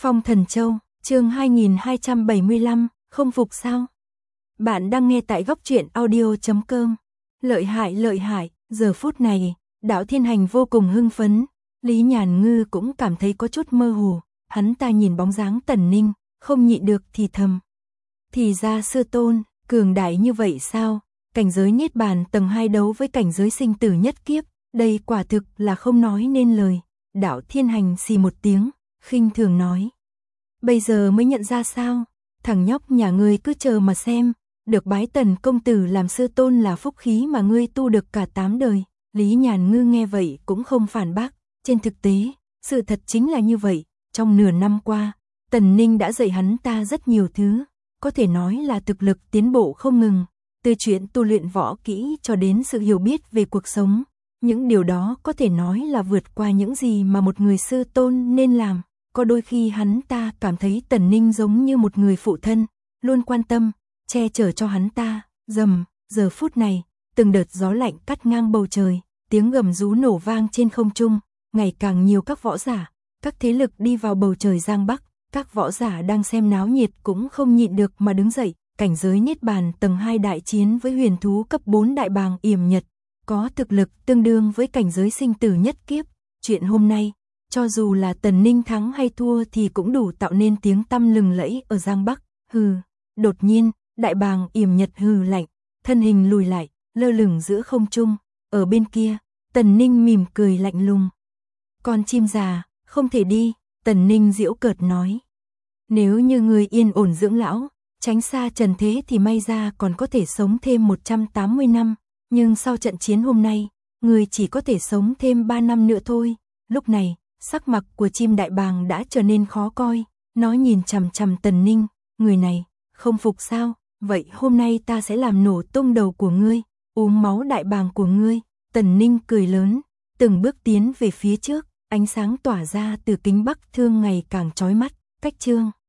Phong Thần Châu, chương 2275, không phục sao? Bạn đang nghe tại góc truyện audio.com. Lợi hại, giờ phút này, Đạo Thiên Hành vô cùng hưng phấn, Lý Nhàn Ngư cũng cảm thấy có chút mơ hồ, hắn ta nhìn bóng dáng Tần Ninh, không nhịn được thì thầm. Thì ra sư tôn, cường đại như vậy sao? Cảnh giới Niết Bàn tầng 2 đấu với cảnh giới sinh tử nhất kiếp, đây quả thực là không nói nên lời. Đạo Thiên Hành xì một tiếng, khinh thường nói. Bây giờ mới nhận ra sao? Thằng nhóc nhà ngươi cứ chờ mà xem, được bái Tần công tử làm sư tôn là phúc khí mà ngươi tu được cả 8 đời. Lý Nhàn Ngư nghe vậy cũng không phản bác, trên thực tế, sự thật chính là như vậy, trong nửa năm qua, Tần Ninh đã dạy hắn ta rất nhiều thứ, có thể nói là thực lực tiến bộ không ngừng, từ chuyện tu luyện võ kỹ cho đến sự hiểu biết về cuộc sống, những điều đó có thể nói là vượt qua những gì mà một người sư tôn nên làm. Có đôi khi hắn ta cảm thấy Tần Ninh giống như một người phụ thân, luôn quan tâm, che chở cho hắn ta. Giờ phút này, từng đợt gió lạnh cắt ngang bầu trời, tiếng gầm rú nổ vang trên không trung, ngày càng nhiều các võ giả, các thế lực đi vào bầu trời Giang Bắc, các võ giả đang xem náo nhiệt cũng không nhịn được mà đứng dậy, cảnh giới Niết Bàn tầng 2 đại chiến với huyền thú cấp 4 đại bàng Yểm Nhật, có thực lực tương đương với cảnh giới sinh tử nhất kiếp. Chuyện hôm nay, cho dù là Tần Ninh thắng hay thua thì cũng đủ tạo nên tiếng tăm lừng lẫy ở Giang Bắc. Hừ, đột nhiên, đại bàng Yểm Nhật hừ lạnh, thân hình lùi lại, lơ lửng giữa không trung. Ở bên kia, Tần Ninh mỉm cười lạnh lùng. Con chim già, không thể đi, Tần Ninh giễu cợt nói. Nếu như người yên ổn dưỡng lão, tránh xa trần thế thì may ra còn có thể sống thêm 180 năm, nhưng sau trận chiến hôm nay, người chỉ có thể sống thêm 3 năm nữa thôi. Lúc này, sắc mặt của chim đại bàng đã trở nên khó coi, nó nhìn chằm chằm Tần Ninh, người này, không phục sao, vậy hôm nay ta sẽ làm nổ tung đầu của ngươi, uống máu đại bàng của ngươi. Tần Ninh cười lớn, từng bước tiến về phía trước, ánh sáng tỏa ra từ kính bắc thương ngày càng chói mắt. Cách chương